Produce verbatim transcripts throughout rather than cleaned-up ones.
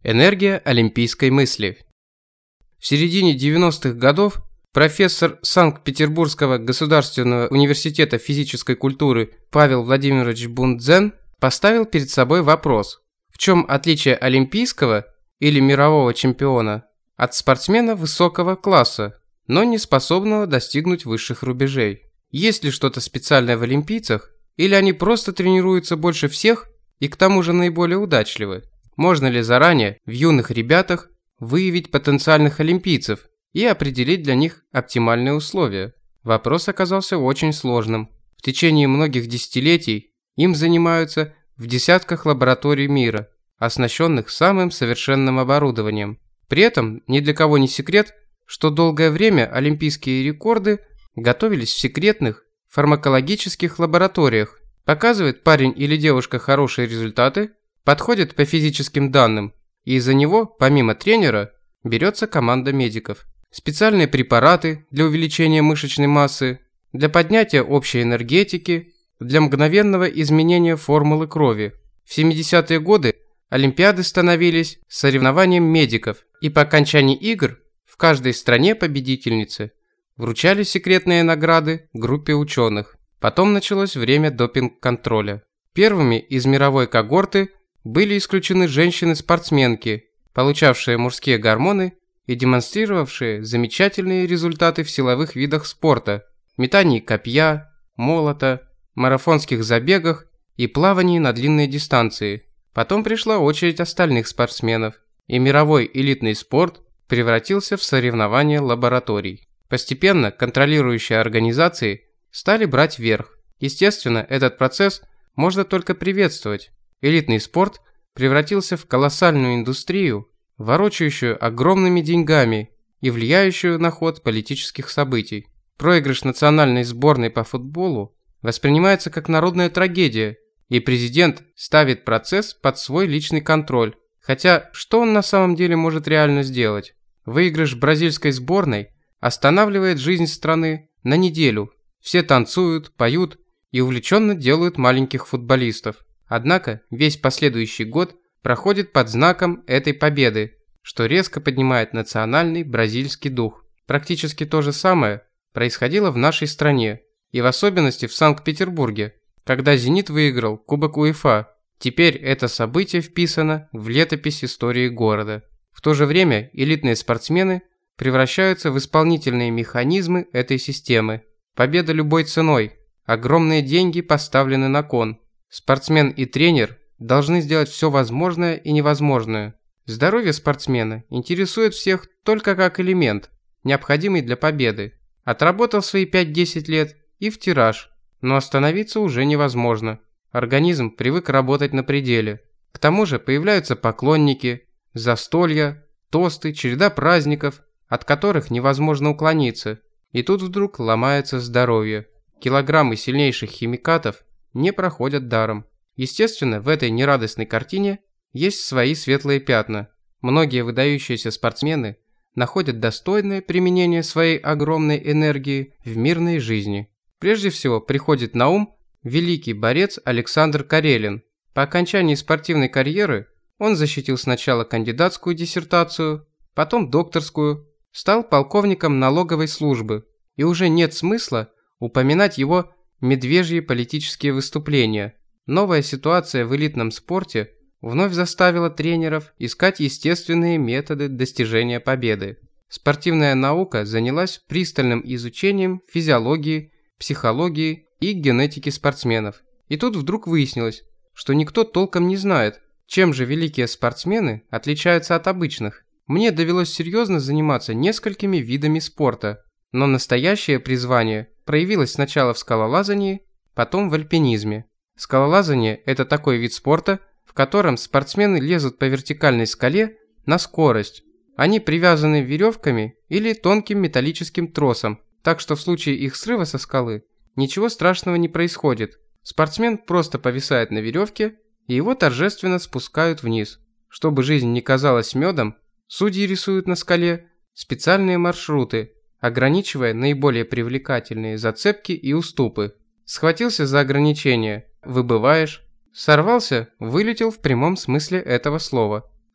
Энергия олимпийской мысли. В середине девяностых годов профессор Санкт-Петербургского государственного университета физической культуры Павел Владимирович Бундзен поставил перед собой вопрос: в чем отличие олимпийского или мирового чемпиона от спортсмена высокого класса, но не способного достигнуть высших рубежей? Есть ли что-то специальное в олимпийцах, или они просто тренируются больше всех и к тому же наиболее удачливы? Можно ли заранее в юных ребятах выявить потенциальных олимпийцев и определить для них оптимальные условия? Вопрос оказался очень сложным. В течение многих десятилетий им занимаются в десятках лабораторий мира, оснащенных самым совершенным оборудованием. При этом ни для кого не секрет, что долгое время олимпийские рекорды готовились в секретных фармакологических лабораториях. Показывает парень или девушка хорошие результаты, подходит по физическим данным, и из-за него, помимо тренера, берется команда медиков. Специальные препараты для увеличения мышечной массы, для поднятия общей энергетики, для мгновенного изменения формулы крови. В семидесятые годы олимпиады становились соревнованием медиков, и по окончании игр в каждой стране победительницы вручали секретные награды группе ученых. Потом началось время допинг-контроля. Первыми из мировой когорты были исключены женщины-спортсменки, получавшие мужские гормоны и демонстрировавшие замечательные результаты в силовых видах спорта: метании копья, молота, марафонских забегах и плавании на длинные дистанции. Потом пришла очередь остальных спортсменов, и мировой элитный спорт превратился в соревнования лабораторий. Постепенно контролирующие организации стали брать верх. Естественно, этот процесс можно только приветствовать. Элитный спорт превратился в колоссальную индустрию, ворочающую огромными деньгами и влияющую на ход политических событий. Проигрыш национальной сборной по футболу воспринимается как народная трагедия, и президент ставит процесс под свой личный контроль. Хотя, что он на самом деле может реально сделать? Выигрыш бразильской сборной останавливает жизнь страны на неделю. Все танцуют, поют и увлеченно делают маленьких футболистов. Однако весь последующий год проходит под знаком этой победы, что резко поднимает национальный бразильский дух. Практически то же самое происходило в нашей стране, и в особенности в Санкт-Петербурге, когда «Зенит» выиграл Кубок УЕФА. Теперь это событие вписано в летопись истории города. В то же время элитные спортсмены превращаются в исполнительные механизмы этой системы. Победа любой ценой, огромные деньги поставлены на кон. Спортсмен и тренер должны сделать все возможное и невозможное. Здоровье спортсмена интересует всех только как элемент, необходимый для победы. Отработал свои пять-десять лет и в тираж, но остановиться уже невозможно. Организм привык работать на пределе. К тому же появляются поклонники, застолья, тосты, череда праздников, от которых невозможно уклониться. И тут вдруг ломается здоровье. Килограммы сильнейших химикатов не проходят даром. Естественно, в этой нерадостной картине есть свои светлые пятна. Многие выдающиеся спортсмены находят достойное применение своей огромной энергии в мирной жизни. Прежде всего приходит на ум великий борец Александр Карелин. По окончании спортивной карьеры он защитил сначала кандидатскую диссертацию, потом докторскую, стал полковником налоговой службы, и уже нет смысла упоминать его медвежьи политические выступления. Новая ситуация в элитном спорте вновь заставила тренеров искать естественные методы достижения победы. Спортивная наука занялась пристальным изучением физиологии, психологии и генетики спортсменов. И тут вдруг выяснилось, что никто толком не знает, чем же великие спортсмены отличаются от обычных. Мне довелось серьезно заниматься несколькими видами спорта, но настоящее призвание проявилось сначала в скалолазании, потом в альпинизме. Скалолазание – это такой вид спорта, в котором спортсмены лезут по вертикальной скале на скорость. Они привязаны веревками или тонким металлическим тросом, так что в случае их срыва со скалы ничего страшного не происходит. Спортсмен просто повисает на веревке, и его торжественно спускают вниз. Чтобы жизнь не казалась медом, судьи рисуют на скале специальные маршруты, ограничивая наиболее привлекательные зацепки и уступы. Схватился за ограничение – выбываешь. Сорвался – вылетел в прямом смысле этого слова.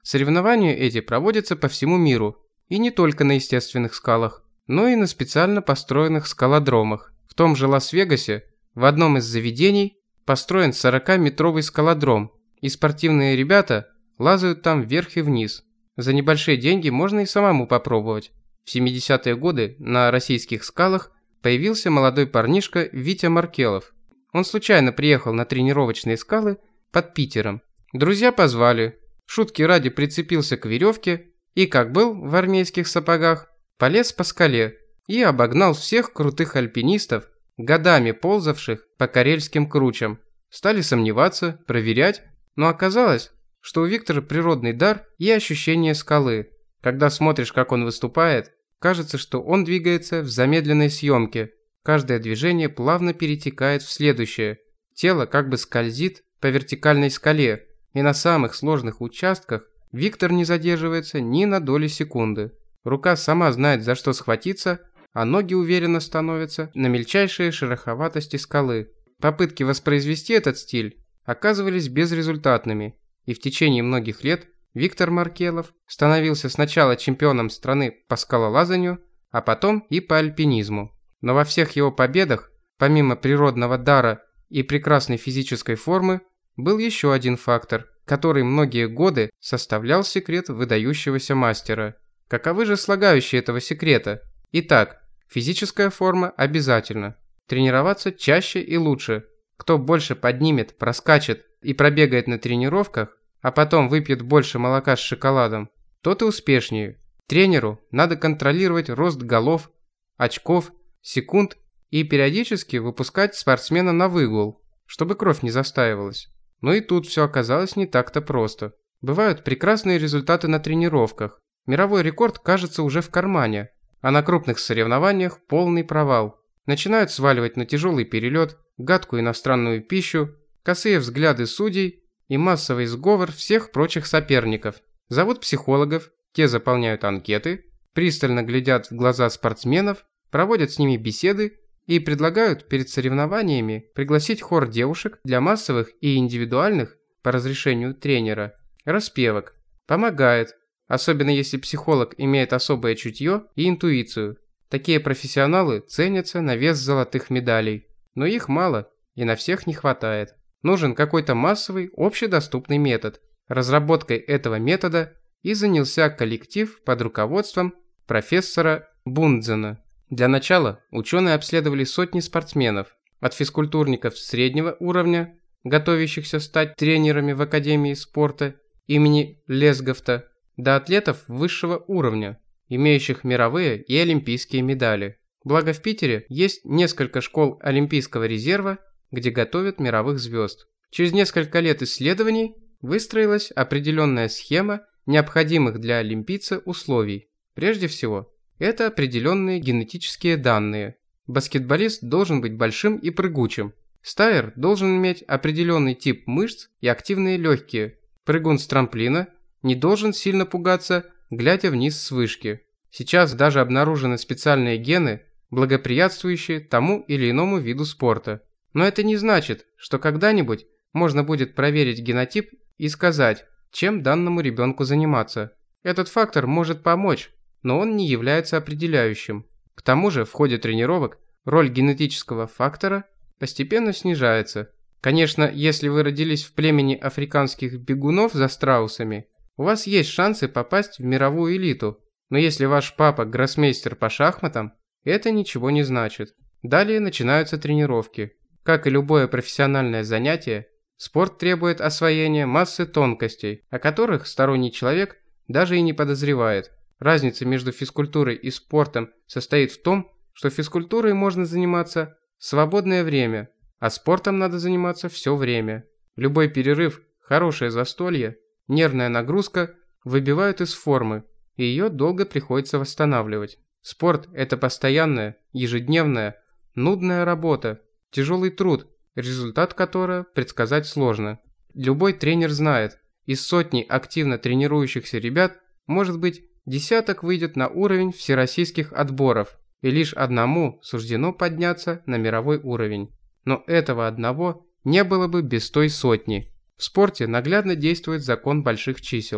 Соревнования эти проводятся по всему миру, и не только на естественных скалах, но и на специально построенных скалодромах. В том же Лас-Вегасе в одном из заведений построен сорокаметровый скалодром, и спортивные ребята лазают там вверх и вниз. За небольшие деньги можно и самому попробовать. В семидесятые годы на российских скалах появился молодой парнишка Витя Маркелов. Он случайно приехал на тренировочные скалы под Питером. Друзья позвали. Шутки ради прицепился к веревке и, как был в армейских сапогах, полез по скале и обогнал всех крутых альпинистов, годами ползавших по карельским кручам. Стали сомневаться, проверять, но оказалось, что у Виктора природный дар и ощущение скалы. Когда смотришь, как он выступает, кажется, что он двигается в замедленной съемке. Каждое движение плавно перетекает в следующее. Тело как бы скользит по вертикальной скале, и на самых сложных участках Виктор не задерживается ни на доли секунды. Рука сама знает, за что схватиться, а ноги уверенно становятся на мельчайшие шероховатости скалы. Попытки воспроизвести этот стиль оказывались безрезультатными, и в течение многих лет Виктор Маркелов становился сначала чемпионом страны по скалолазанию, а потом и по альпинизму. Но во всех его победах, помимо природного дара и прекрасной физической формы, был еще один фактор, который многие годы составлял секрет выдающегося мастера. Каковы же слагающие этого секрета? Итак, физическая форма обязательно. Тренироваться чаще и лучше. Кто больше поднимет, проскачет и пробегает на тренировках, а потом выпьет больше молока с шоколадом, тот и успешнее. Тренеру надо контролировать рост голов, очков, секунд и периодически выпускать спортсмена на выгул, чтобы кровь не застаивалась. Но и тут все оказалось не так-то просто. Бывают прекрасные результаты на тренировках. Мировой рекорд кажется уже в кармане, а на крупных соревнованиях полный провал. Начинают сваливать на тяжелый перелет, гадкую иностранную пищу, косые взгляды судей и массовый сговор всех прочих соперников. Зовут психологов, те заполняют анкеты, пристально глядят в глаза спортсменов, проводят с ними беседы и предлагают перед соревнованиями пригласить хор девушек для массовых и индивидуальных, по разрешению тренера, распевок. Помогает, особенно если психолог имеет особое чутье и интуицию. Такие профессионалы ценятся на вес золотых медалей, но их мало и на всех не хватает. Нужен какой-то массовый, общедоступный метод. Разработкой этого метода и занялся коллектив под руководством профессора Бундзена. Для начала ученые обследовали сотни спортсменов, от физкультурников среднего уровня, готовящихся стать тренерами в Академии спорта имени Лесговта, до атлетов высшего уровня, имеющих мировые и олимпийские медали. Благо в Питере есть несколько школ Олимпийского резерва, где готовят мировых звезд. Через несколько лет исследований выстроилась определенная схема необходимых для олимпийца условий. Прежде всего, это определенные генетические данные. Баскетболист должен быть большим и прыгучим. Стайер должен иметь определенный тип мышц и активные легкие. Прыгун с трамплина не должен сильно пугаться, глядя вниз с вышки. Сейчас даже обнаружены специальные гены, благоприятствующие тому или иному виду спорта. Но это не значит, что когда-нибудь можно будет проверить генотип и сказать, чем данному ребенку заниматься. Этот фактор может помочь, но он не является определяющим. К тому же в ходе тренировок роль генетического фактора постепенно снижается. Конечно, если вы родились в племени африканских бегунов за страусами, у вас есть шансы попасть в мировую элиту. Но если ваш папа гроссмейстер по шахматам, это ничего не значит. Далее начинаются тренировки. Как и любое профессиональное занятие, спорт требует освоения массы тонкостей, о которых сторонний человек даже и не подозревает. Разница между физкультурой и спортом состоит в том, что физкультурой можно заниматься в свободное время, а спортом надо заниматься все время. Любой перерыв, хорошее застолье, нервная нагрузка выбивают из формы, и ее долго приходится восстанавливать. Спорт – это постоянная, ежедневная, нудная работа, тяжелый труд, результат которого предсказать сложно. Любой тренер знает, из сотни активно тренирующихся ребят, может быть, десяток выйдет на уровень всероссийских отборов, и лишь одному суждено подняться на мировой уровень. Но этого одного не было бы без той сотни. В спорте наглядно действует закон больших чисел.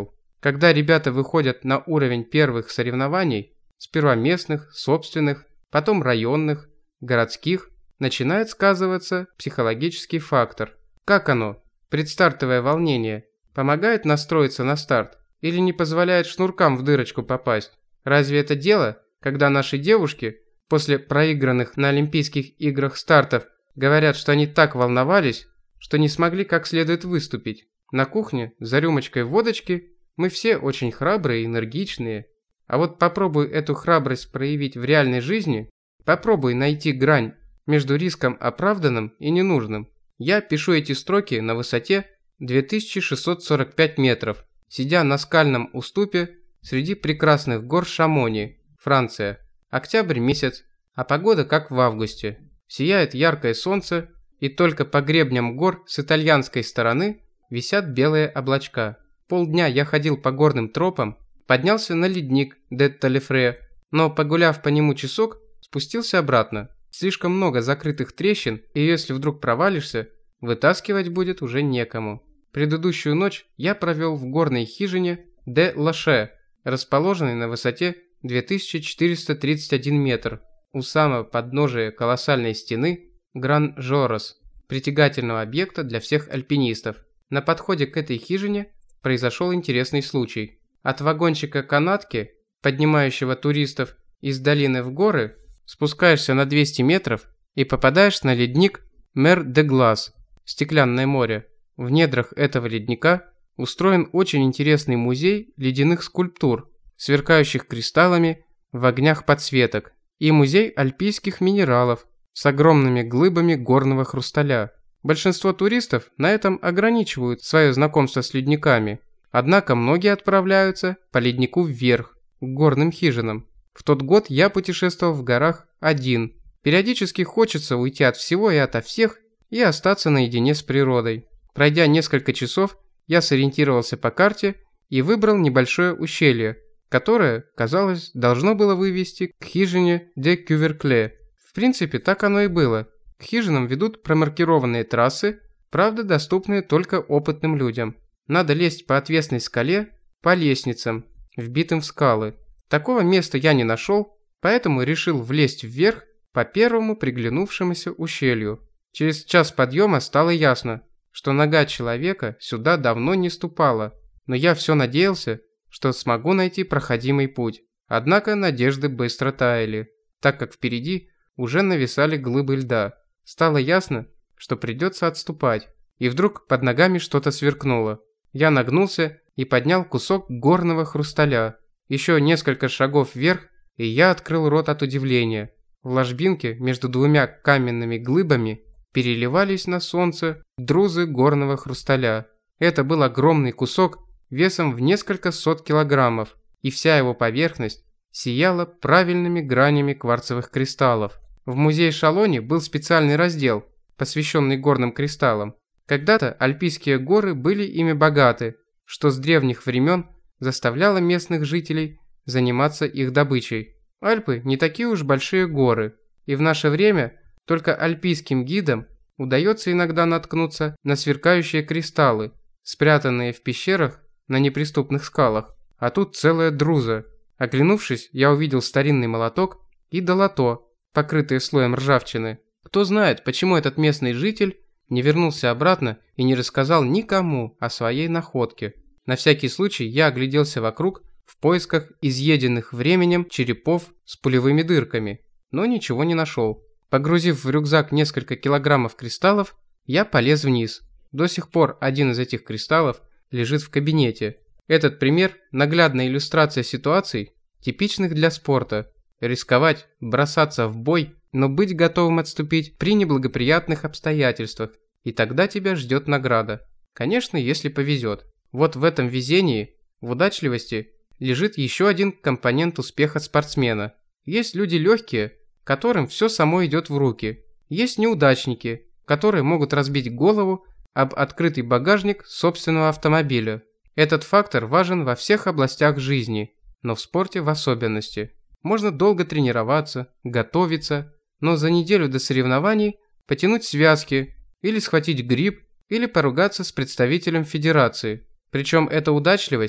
Когда ребята выходят на уровень первых соревнований, сперва местных, собственных, потом районных, городских, начинает сказываться психологический фактор. Как оно, предстартовое волнение, помогает настроиться на старт или не позволяет шнуркам в дырочку попасть? Разве это дело, когда наши девушки после проигранных на Олимпийских играх стартов говорят, что они так волновались, что не смогли как следует выступить? На кухне за рюмочкой водочки мы все очень храбрые и энергичные. А вот попробуй эту храбрость проявить в реальной жизни, попробуй найти грань между риском оправданным и ненужным. Я пишу эти строки на высоте две тысячи шестьсот сорок пять метров, сидя на скальном уступе среди прекрасных гор Шамони, Франция. Октябрь месяц, а погода как в августе. Сияет яркое солнце, и только по гребням гор с итальянской стороны висят белые облачка. Полдня я ходил по горным тропам, поднялся на ледник де Талефре, но, погуляв по нему часок, спустился обратно. Слишком много закрытых трещин, и если вдруг провалишься, вытаскивать будет уже некому. Предыдущую ночь я провел в горной хижине де Лаше, расположенной на высоте две тысячи четыреста тридцать один метр, у самого подножия колоссальной стены Гран-Жорос, притягательного объекта для всех альпинистов. На подходе к этой хижине произошел интересный случай. От вагончика канатки, поднимающего туристов из долины в горы, спускаешься на двести метров и попадаешь на ледник Мер-де-Глас, Стеклянное море. В недрах этого ледника устроен очень интересный музей ледяных скульптур, сверкающих кристаллами в огнях подсветок, и музей альпийских минералов с огромными глыбами горного хрусталя. Большинство туристов на этом ограничивают свое знакомство с ледниками, однако многие отправляются по леднику вверх, к горным хижинам. В тот год я путешествовал в горах один. Периодически хочется уйти от всего и ото всех и остаться наедине с природой. Пройдя несколько часов, я сориентировался по карте и выбрал небольшое ущелье, которое, казалось, должно было вывести к хижине де Кюверкле. В принципе, так оно и было. К хижинам ведут промаркированные трассы, правда, доступные только опытным людям. Надо лезть по отвесной скале, по лестницам, вбитым в скалы. Такого места я не нашел, поэтому решил влезть вверх по первому приглянувшемуся ущелью. Через час подъема стало ясно, что нога человека сюда давно не ступала, но я все надеялся, что смогу найти проходимый путь. Однако надежды быстро таяли, так как впереди уже нависали глыбы льда. Стало ясно, что придется отступать, и вдруг под ногами что-то сверкнуло. Я нагнулся и поднял кусок горного хрусталя. Еще несколько шагов вверх, и я открыл рот от удивления. В ложбинке между двумя каменными глыбами переливались на солнце друзы горного хрусталя. Это был огромный кусок весом в несколько сот килограммов, и вся его поверхность сияла правильными гранями кварцевых кристаллов. В музее Шалони был специальный раздел, посвященный горным кристаллам. Когда-то альпийские горы были ими богаты, что с древних времен заставляло местных жителей заниматься их добычей. Альпы не такие уж большие горы, и в наше время только альпийским гидам удается иногда наткнуться на сверкающие кристаллы, спрятанные в пещерах на неприступных скалах. А тут целая друза. Оглянувшись, я увидел старинный молоток и долото, покрытые слоем ржавчины. Кто знает, почему этот местный житель не вернулся обратно и не рассказал никому о своей находке. На всякий случай я огляделся вокруг в поисках изъеденных временем черепов с пулевыми дырками, но ничего не нашел. Погрузив в рюкзак несколько килограммов кристаллов, я полез вниз. До сих пор один из этих кристаллов лежит в кабинете. Этот пример – наглядная иллюстрация ситуаций, типичных для спорта. Рисковать, бросаться в бой, но быть готовым отступить при неблагоприятных обстоятельствах, и тогда тебя ждет награда. Конечно, если повезет. Вот в этом везении, в удачливости, лежит еще один компонент успеха спортсмена. Есть люди легкие, которым все само идет в руки. Есть неудачники, которые могут разбить голову об открытый багажник собственного автомобиля. Этот фактор важен во всех областях жизни, но в спорте в особенности. Можно долго тренироваться, готовиться, но за неделю до соревнований потянуть связки, или схватить грипп, или поругаться с представителем федерации. Причем эта удачливость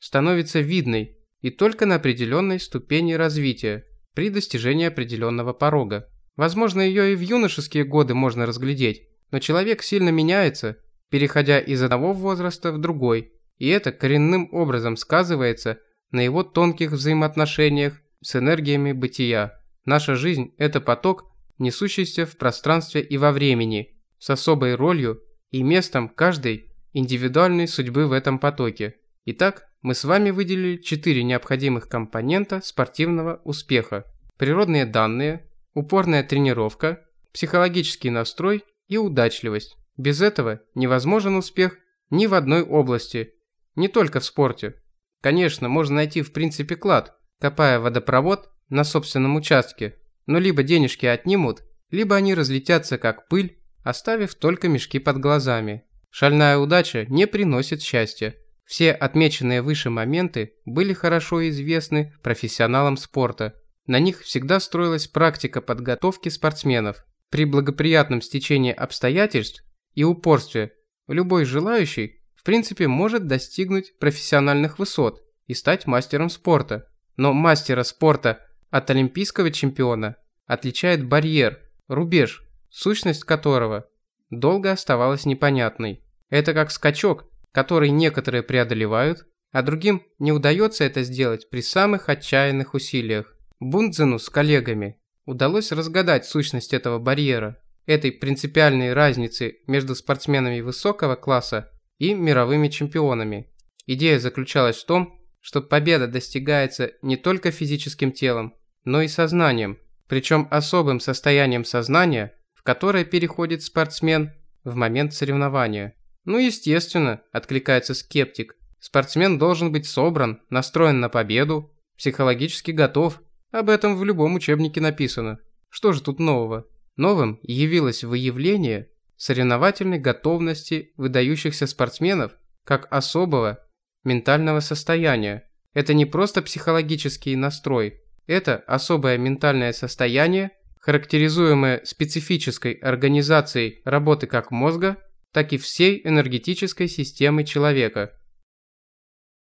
становится видной и только на определенной ступени развития, при достижении определенного порога. Возможно, ее и в юношеские годы можно разглядеть, но человек сильно меняется, переходя из одного возраста в другой, и это коренным образом сказывается на его тонких взаимоотношениях с энергиями бытия. Наша жизнь – это поток, несущийся в пространстве и во времени, с особой ролью и местом каждой индивидуальной судьбы в этом потоке. Итак, мы с вами выделили четыре необходимых компонента спортивного успеха: природные данные, упорная тренировка, психологический настрой и удачливость. Без этого невозможен успех ни в одной области, не только в спорте. Конечно, можно найти в принципе клад, копая водопровод на собственном участке, но либо денежки отнимут, либо они разлетятся как пыль, оставив только мешки под глазами. Шальная удача не приносит счастья. Все отмеченные выше моменты были хорошо известны профессионалам спорта. На них всегда строилась практика подготовки спортсменов. При благоприятном стечении обстоятельств и упорстве любой желающий в принципе может достигнуть профессиональных высот и стать мастером спорта. Но мастера спорта от олимпийского чемпиона отличает барьер, рубеж, сущность которого долго оставалась непонятной. Это как скачок, который некоторые преодолевают, а другим не удается это сделать при самых отчаянных усилиях. Бундзену с коллегами удалось разгадать сущность этого барьера, этой принципиальной разницы между спортсменами высокого класса и мировыми чемпионами. Идея заключалась в том, что победа достигается не только физическим телом, но и сознанием, причем особым состоянием сознания, в которое переходит спортсмен в момент соревнования. Ну, естественно, откликается скептик. Спортсмен должен быть собран, настроен на победу, психологически готов. Об этом в любом учебнике написано. Что же тут нового? Новым явилось выявление соревновательной готовности выдающихся спортсменов как особого ментального состояния. Это не просто психологический настрой. Это особое ментальное состояние, характеризуемое специфической организацией работы как мозга, так и всей энергетической системы человека.